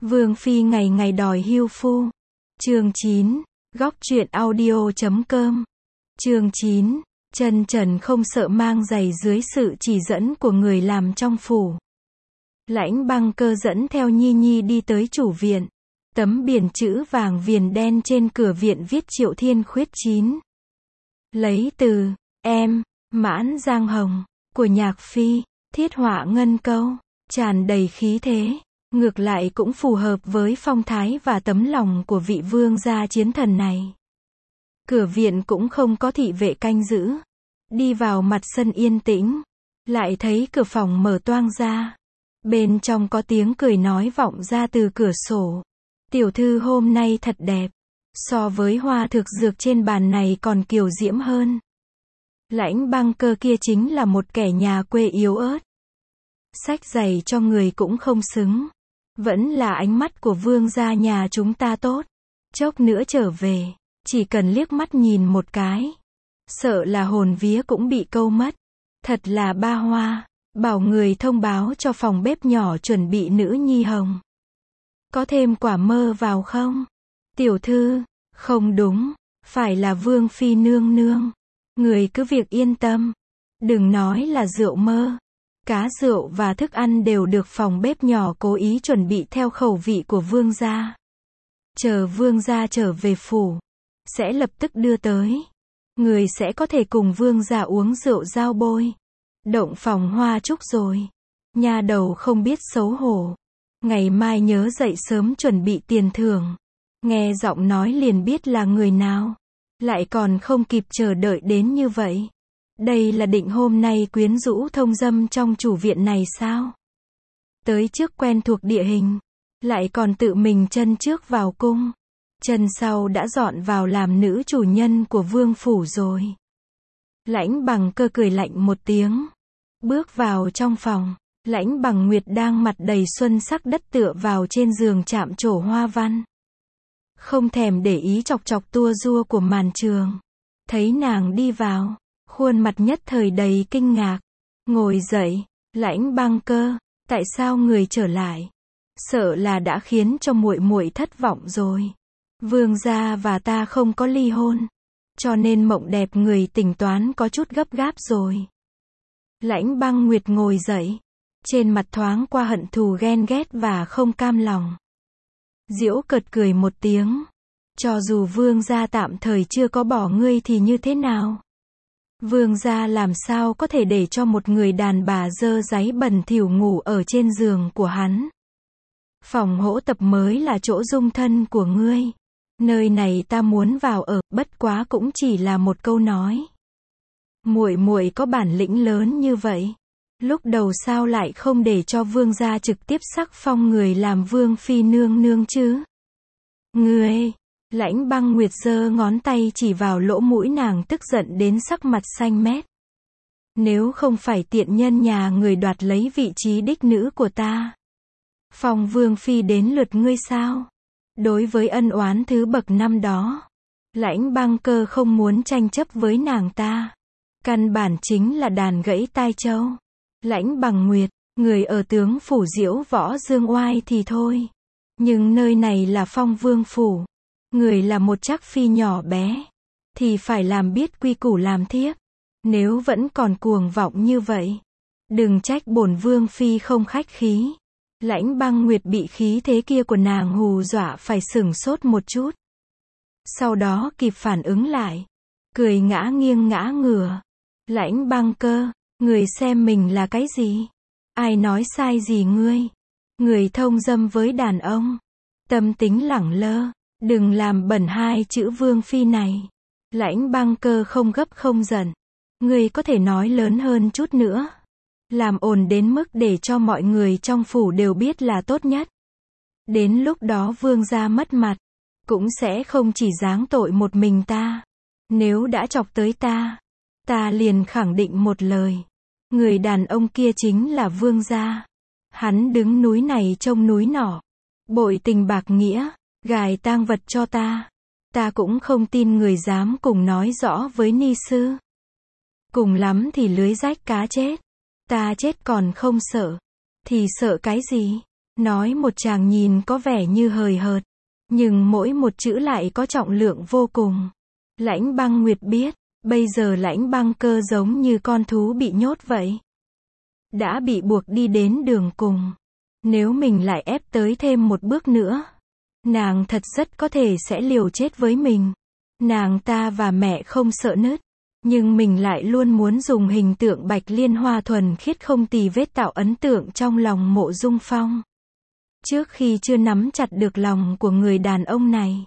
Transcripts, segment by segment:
Vương phi ngày ngày đòi hưu phu. Chương 9, góc truyện audio.com. Chương 9, chân trần không sợ mang giày dưới sự chỉ dẫn của người làm trong phủ. Lãnh Băng Cơ dẫn theo Nhi Nhi đi tới chủ viện. Tấm biển chữ vàng viền đen trên cửa viện viết Triệu Thiên Khuyết 9. Lấy từ em, Mãn Giang Hồng, của Nhạc Phi, thiết họa ngân câu, tràn đầy khí thế, ngược lại cũng phù hợp với phong thái và tấm lòng của vị vương gia chiến thần này. Cửa viện cũng không có thị vệ canh giữ. Đi vào mặt sân yên tĩnh, lại thấy cửa phòng mở toang ra. Bên trong có tiếng cười nói vọng ra từ cửa sổ. Tiểu thư hôm nay thật đẹp, so với hoa thực dược trên bàn này còn kiều diễm hơn. Lãnh Băng Cơ kia chính là một kẻ nhà quê yếu ớt. Xách giày cho người cũng không xứng. Vẫn là ánh mắt của vương gia nhà chúng ta tốt. Chốc nữa trở về, chỉ cần liếc mắt nhìn một cái, sợ là hồn vía cũng bị câu mất. Thật là ba hoa, bảo người thông báo cho phòng bếp nhỏ chuẩn bị nữ nhi hồng. Có thêm quả mơ vào không? Tiểu thư, không đúng, phải là vương phi nương nương. Người cứ việc yên tâm, đừng nói là rượu mơ. Cá rượu và thức ăn đều được phòng bếp nhỏ cố ý chuẩn bị theo khẩu vị của vương gia. Chờ vương gia trở về phủ, sẽ lập tức đưa tới. Người sẽ có thể cùng vương gia uống rượu giao bôi. Động phòng hoa trúc rồi. Nha đầu không biết xấu hổ. Ngày mai nhớ dậy sớm chuẩn bị tiền thưởng. Nghe giọng nói liền biết là người nào. Lại còn không kịp chờ đợi đến như vậy. Đây là định hôm nay quyến rũ thông dâm trong chủ viện này sao? Tới trước quen thuộc địa hình, lại còn tự mình chân trước vào cung, chân sau đã dọn vào làm nữ chủ nhân của vương phủ rồi. Lãnh Bằng Cơ cười lạnh một tiếng, bước vào trong phòng. Lãnh Bằng Nguyệt đang mặt đầy xuân sắc đất tựa vào trên giường chạm trổ hoa văn. Không thèm để ý chọc chọc tua rua của màn trường. Thấy nàng đi vào, khuôn mặt nhất thời đầy kinh ngạc. Ngồi dậy, Lãnh Băng Cơ, tại sao người trở lại? Sợ là đã khiến cho muội muội thất vọng rồi. Vương gia và ta không có ly hôn, cho nên mộng đẹp người tính toán có chút gấp gáp rồi. Lãnh Băng Nguyệt ngồi dậy, trên mặt thoáng qua hận thù ghen ghét và không cam lòng. Giễu cợt cười một tiếng. Cho dù vương gia tạm thời chưa có bỏ ngươi thì như thế nào? Vương gia làm sao có thể để cho một người đàn bà dơ dáy bẩn thỉu ngủ ở trên giường của hắn? Phòng hỗ tập mới là chỗ dung thân của ngươi. Nơi này ta muốn vào ở, bất quá cũng chỉ là một câu nói. Muội muội có bản lĩnh lớn như vậy, lúc đầu sao lại không để cho vương gia trực tiếp sắc phong người làm vương phi nương nương chứ? Ngươi! Lãnh Băng Nguyệt giơ ngón tay chỉ vào lỗ mũi nàng tức giận đến sắc mặt xanh mét. Nếu không phải tiện nhân nhà người đoạt lấy vị trí đích nữ của ta, phong vương phi đến lượt ngươi sao? Đối với ân oán thứ bậc năm đó, Lãnh Băng Cơ không muốn tranh chấp với nàng ta. Căn bản chính là đàn gãy tai trâu. Lãnh Bằng Nguyệt, người ở tướng phủ Diễu Võ Dương Oai thì thôi. Nhưng nơi này là phong vương phủ. Người là một trắc phi nhỏ bé, thì phải làm biết quy củ làm thiếp. Nếu vẫn còn cuồng vọng như vậy, đừng trách bổn vương phi không khách khí. Lãnh Băng Nguyệt bị khí thế kia của nàng hù dọa phải sửng sốt một chút. Sau đó kịp phản ứng lại, cười ngã nghiêng ngã ngửa. Lãnh Băng Cơ, người xem mình là cái gì? Ai nói sai gì ngươi? Người thông dâm với đàn ông, tâm tính lẳng lơ. Đừng làm bẩn hai chữ vương phi này. Lãnh Băng Cơ không gấp không giận. Ngươi có thể nói lớn hơn chút nữa. Làm ồn đến mức để cho mọi người trong phủ đều biết là tốt nhất. Đến lúc đó vương gia mất mặt, cũng sẽ không chỉ giáng tội một mình ta. Nếu đã chọc tới ta, ta liền khẳng định một lời. Người đàn ông kia chính là vương gia. Hắn đứng núi này trông núi nọ. Bội tình bạc nghĩa. Gài tang vật cho ta. Ta cũng không tin người dám cùng nói rõ với ni sư. Cùng lắm thì lưới rách cá chết. Ta chết còn không sợ. Thì sợ cái gì? Nói một tràng nhìn có vẻ như hời hợt, nhưng mỗi một chữ lại có trọng lượng vô cùng. Lãnh Băng Nguyệt biết, bây giờ Lãnh Băng Cơ giống như con thú bị nhốt vậy. Đã bị buộc đi đến đường cùng. Nếu mình lại ép tới thêm một bước nữa, nàng thật rất có thể sẽ liều chết với mình. Nàng ta và mẹ không sợ nứt, nhưng mình lại luôn muốn dùng hình tượng Bạch Liên Hoa thuần khiết không tì vết tạo ấn tượng trong lòng Mộ Dung Phong. Trước khi chưa nắm chặt được lòng của người đàn ông này,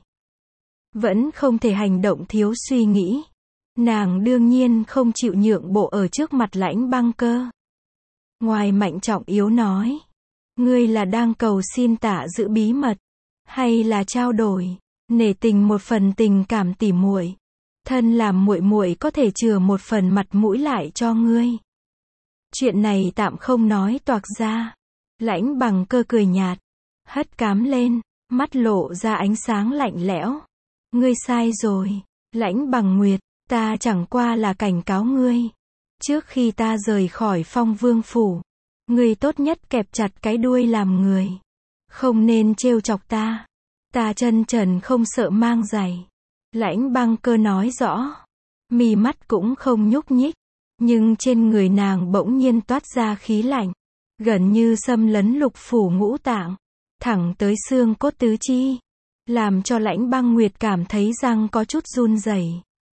vẫn không thể hành động thiếu suy nghĩ. Nàng đương nhiên không chịu nhượng bộ ở trước mặt Lãnh Băng Cơ. Ngoài Mạnh Trọng Yếu nói, ngươi là đang cầu xin tạ giữ bí mật, hay là trao đổi, nể tình một phần tình cảm tỉ muội. Thân làm muội muội có thể chừa một phần mặt mũi lại cho ngươi. Chuyện này tạm không nói toạc ra. Lãnh Bằng Cơ cười nhạt, hất cám lên, mắt lộ ra ánh sáng lạnh lẽo. Ngươi sai rồi, Lãnh Bằng Nguyệt, ta chẳng qua là cảnh cáo ngươi. Trước khi ta rời khỏi Phong Vương phủ, ngươi tốt nhất kẹp chặt cái đuôi làm người. Không nên trêu chọc ta. Ta chân trần không sợ mang giày. Lãnh Băng Cơ nói rõ. Mí mắt cũng không nhúc nhích. Nhưng trên người nàng bỗng nhiên toát ra khí lạnh. Gần như xâm lấn lục phủ ngũ tạng. Thẳng tới xương cốt tứ chi. Làm cho Lãnh Băng Nguyệt cảm thấy răng có chút run rẩy.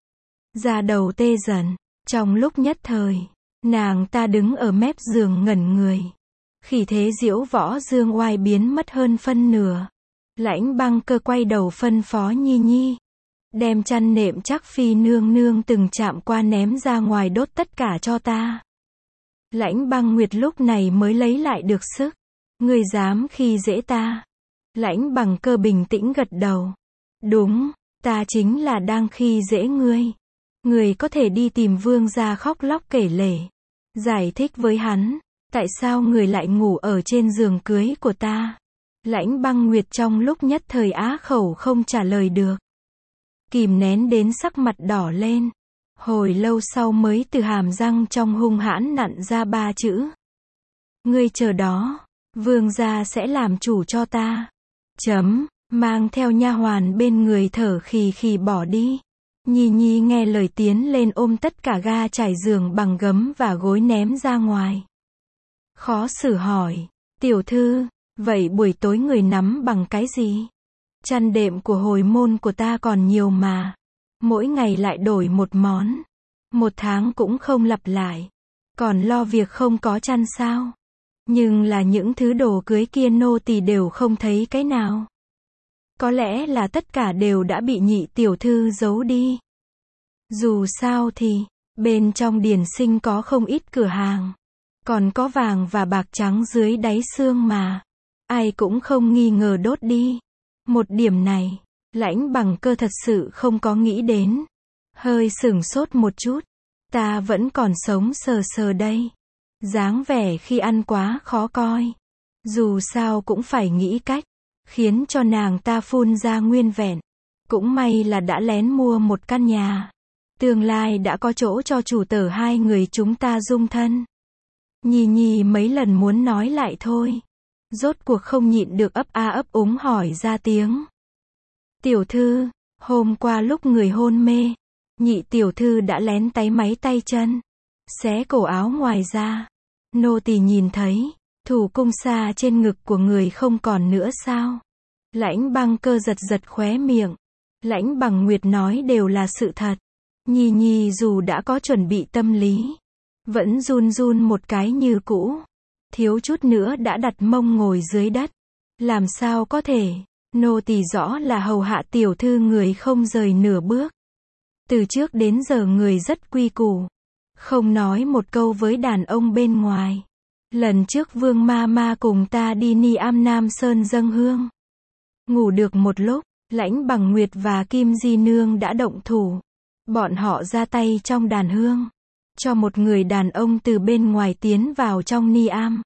Da đầu tê dần. Trong lúc nhất thời, nàng ta đứng ở mép giường ngẩn người. Khí thế diễu võ dương oai biến mất hơn phân nửa. Lãnh Băng Cơ quay đầu phân phó Nhi Nhi. Đem chăn nệm chắc Phi nương nương từng chạm qua ném ra ngoài đốt tất cả cho ta. Lãnh Băng Nguyệt lúc này mới lấy lại được sức. Ngươi dám khi dễ ta. Lãnh Bằng Cơ bình tĩnh gật đầu. Đúng, ta chính là đang khi dễ ngươi. Ngươi có thể đi tìm vương gia khóc lóc kể lể. Giải thích với hắn, tại sao người lại ngủ ở trên giường cưới của ta. Lãnh Băng Nguyệt trong lúc nhất thời á khẩu không trả lời được. Kìm nén đến sắc mặt đỏ lên. Hồi lâu sau mới từ hàm răng trong hung hãn nặn ra 3 chữ. Ngươi chờ đó, vương gia sẽ làm chủ cho ta. Mang theo nha hoàn bên người thở khì khì bỏ đi. Nhi Nhi nghe lời tiến lên ôm tất cả ga trải giường bằng gấm và gối ném ra ngoài. Khó xử hỏi, tiểu thư, vậy buổi tối người nắm bằng cái gì? Chăn đệm của hồi môn của ta còn nhiều mà. Mỗi ngày lại đổi một món. 1 tháng cũng không lặp lại. Còn lo việc không có chăn sao? Nhưng là những thứ đồ cưới kia nô tỳ đều không thấy cái nào. Có lẽ là tất cả đều đã bị nhị tiểu thư giấu đi. Dù sao thì, bên trong điền sinh có không ít cửa hàng. Còn có vàng và bạc trắng dưới đáy xương mà. Ai cũng không nghi ngờ đốt đi. Một điểm này, Lãnh Bằng Cơ thật sự không có nghĩ đến. Hơi sửng sốt một chút. Ta vẫn còn sống sờ sờ đây. Dáng vẻ khi ăn quá khó coi. Dù sao cũng phải nghĩ cách. Khiến cho nàng ta phun ra nguyên vẹn. Cũng may là đã lén mua một căn nhà. Tương lai đã có chỗ cho chủ tớ hai người chúng ta dung thân. Nhi Nhi mấy lần muốn nói lại thôi. Rốt cuộc không nhịn được ấp a ấp úng hỏi ra tiếng. Tiểu thư, hôm qua lúc người hôn mê, nhị tiểu thư đã lén táy máy tay chân, xé cổ áo ngoài ra. Nô tỳ nhìn thấy, thủ cung sa trên ngực của người không còn nữa sao? Lãnh Băng Cơ giật giật khóe miệng. Lãnh Bằng Nguyệt nói đều là sự thật. Nhi Nhi dù đã có chuẩn bị tâm lý, vẫn run run một cái như cũ. Thiếu chút nữa đã đặt mông ngồi dưới đất. Làm sao có thể, nô tỳ rõ là hầu hạ tiểu thư người không rời nửa bước. Từ trước đến giờ người rất quy củ. Không nói một câu với đàn ông bên ngoài. Lần trước Vương Ma Ma cùng ta đi Ni Am Nam Sơn dâng hương. Ngủ được một lúc, Lãnh Bằng Nguyệt và Kim Di Nương đã động thủ. Bọn họ ra tay trong đàn hương. Cho một người đàn ông từ bên ngoài tiến vào trong Ni Am.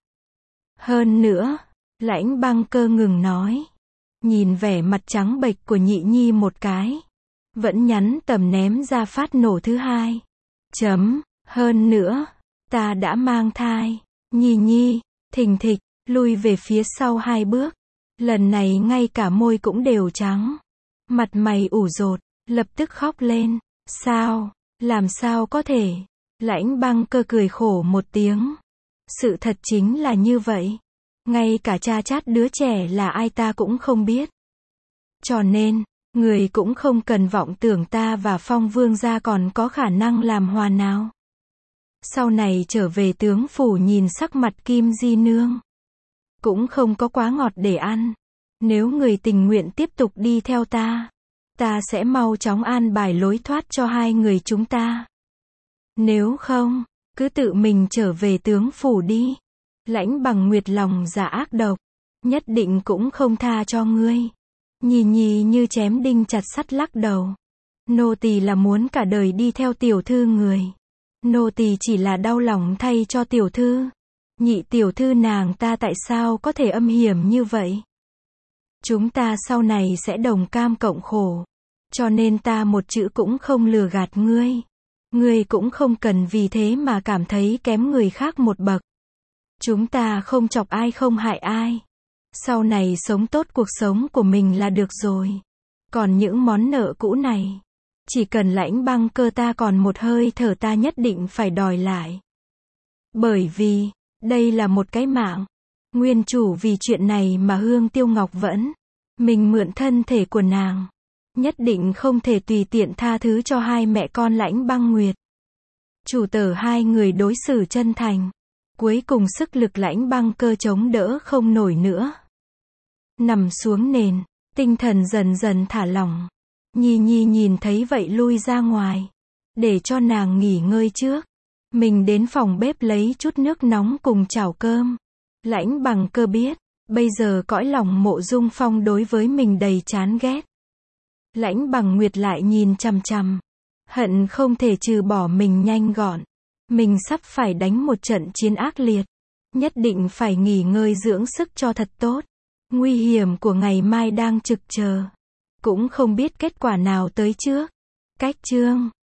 Hơn nữa, Lãnh Băng Cơ ngừng nói. Nhìn vẻ mặt trắng bệch của Nhị Nhi một cái. Vẫn nhắn tầm ném ra phát nổ thứ hai. Hơn nữa, ta đã mang thai. Nhi Nhi, thình thịch, lui về phía sau 2 bước. Lần này ngay cả môi cũng đều trắng. Mặt mày ủ rột, lập tức khóc lên. Sao? Làm sao có thể? Lãnh Băng Cơ cười khổ một tiếng. Sự thật chính là như vậy. Ngay cả cha chát đứa trẻ là ai ta cũng không biết. Cho nên, người cũng không cần vọng tưởng ta và Phong Vương gia còn có khả năng làm hòa nào. Sau này trở về tướng phủ nhìn sắc mặt Kim Di Nương. Cũng không có quá ngọt để ăn. Nếu người tình nguyện tiếp tục đi theo ta sẽ mau chóng an bài lối thoát cho hai người chúng ta. Nếu không, cứ tự mình trở về tướng phủ đi. Lãnh Bằng Nguyệt lòng dạ ác độc, nhất định cũng không tha cho ngươi. Nhì nhì như chém đinh chặt sắt lắc đầu. Nô tỳ là muốn cả đời đi theo tiểu thư người. Nô tỳ chỉ là đau lòng thay cho tiểu thư. Nhị tiểu thư nàng ta tại sao có thể âm hiểm như vậy? Chúng ta sau này sẽ đồng cam cộng khổ. Cho nên ta một chữ cũng không lừa gạt ngươi. Ngươi cũng không cần vì thế mà cảm thấy kém người khác một bậc. Chúng ta không chọc ai không hại ai. Sau này sống tốt cuộc sống của mình là được rồi. Còn những món nợ cũ này, chỉ cần Lãnh Băng Cơ ta còn một hơi thở ta nhất định phải đòi lại. Bởi vì, đây là một cái mạng. Nguyên chủ vì chuyện này mà Hương Tiêu Ngọc vẫn mình mượn thân thể của nàng. Nhất định không thể tùy tiện tha thứ cho hai mẹ con Lãnh Băng Nguyệt. Chủ tớ hai người đối xử chân thành. Cuối cùng sức lực Lãnh Băng Cơ chống đỡ không nổi nữa. Nằm xuống nền, tinh thần dần dần thả lỏng. Nhi Nhi nhìn thấy vậy lui ra ngoài. Để cho nàng nghỉ ngơi trước. Mình đến phòng bếp lấy chút nước nóng cùng chảo cơm. Lãnh Bằng Cơ biết, bây giờ cõi lòng Mộ Dung Phong đối với mình đầy chán ghét. Lãnh Bằng Nguyệt lại nhìn chằm chằm. Hận không thể trừ bỏ mình nhanh gọn. Mình sắp phải đánh một trận chiến ác liệt. Nhất định phải nghỉ ngơi dưỡng sức cho thật tốt. Nguy hiểm của ngày mai đang trực chờ. Cũng không biết kết quả nào tới trước. Cách chương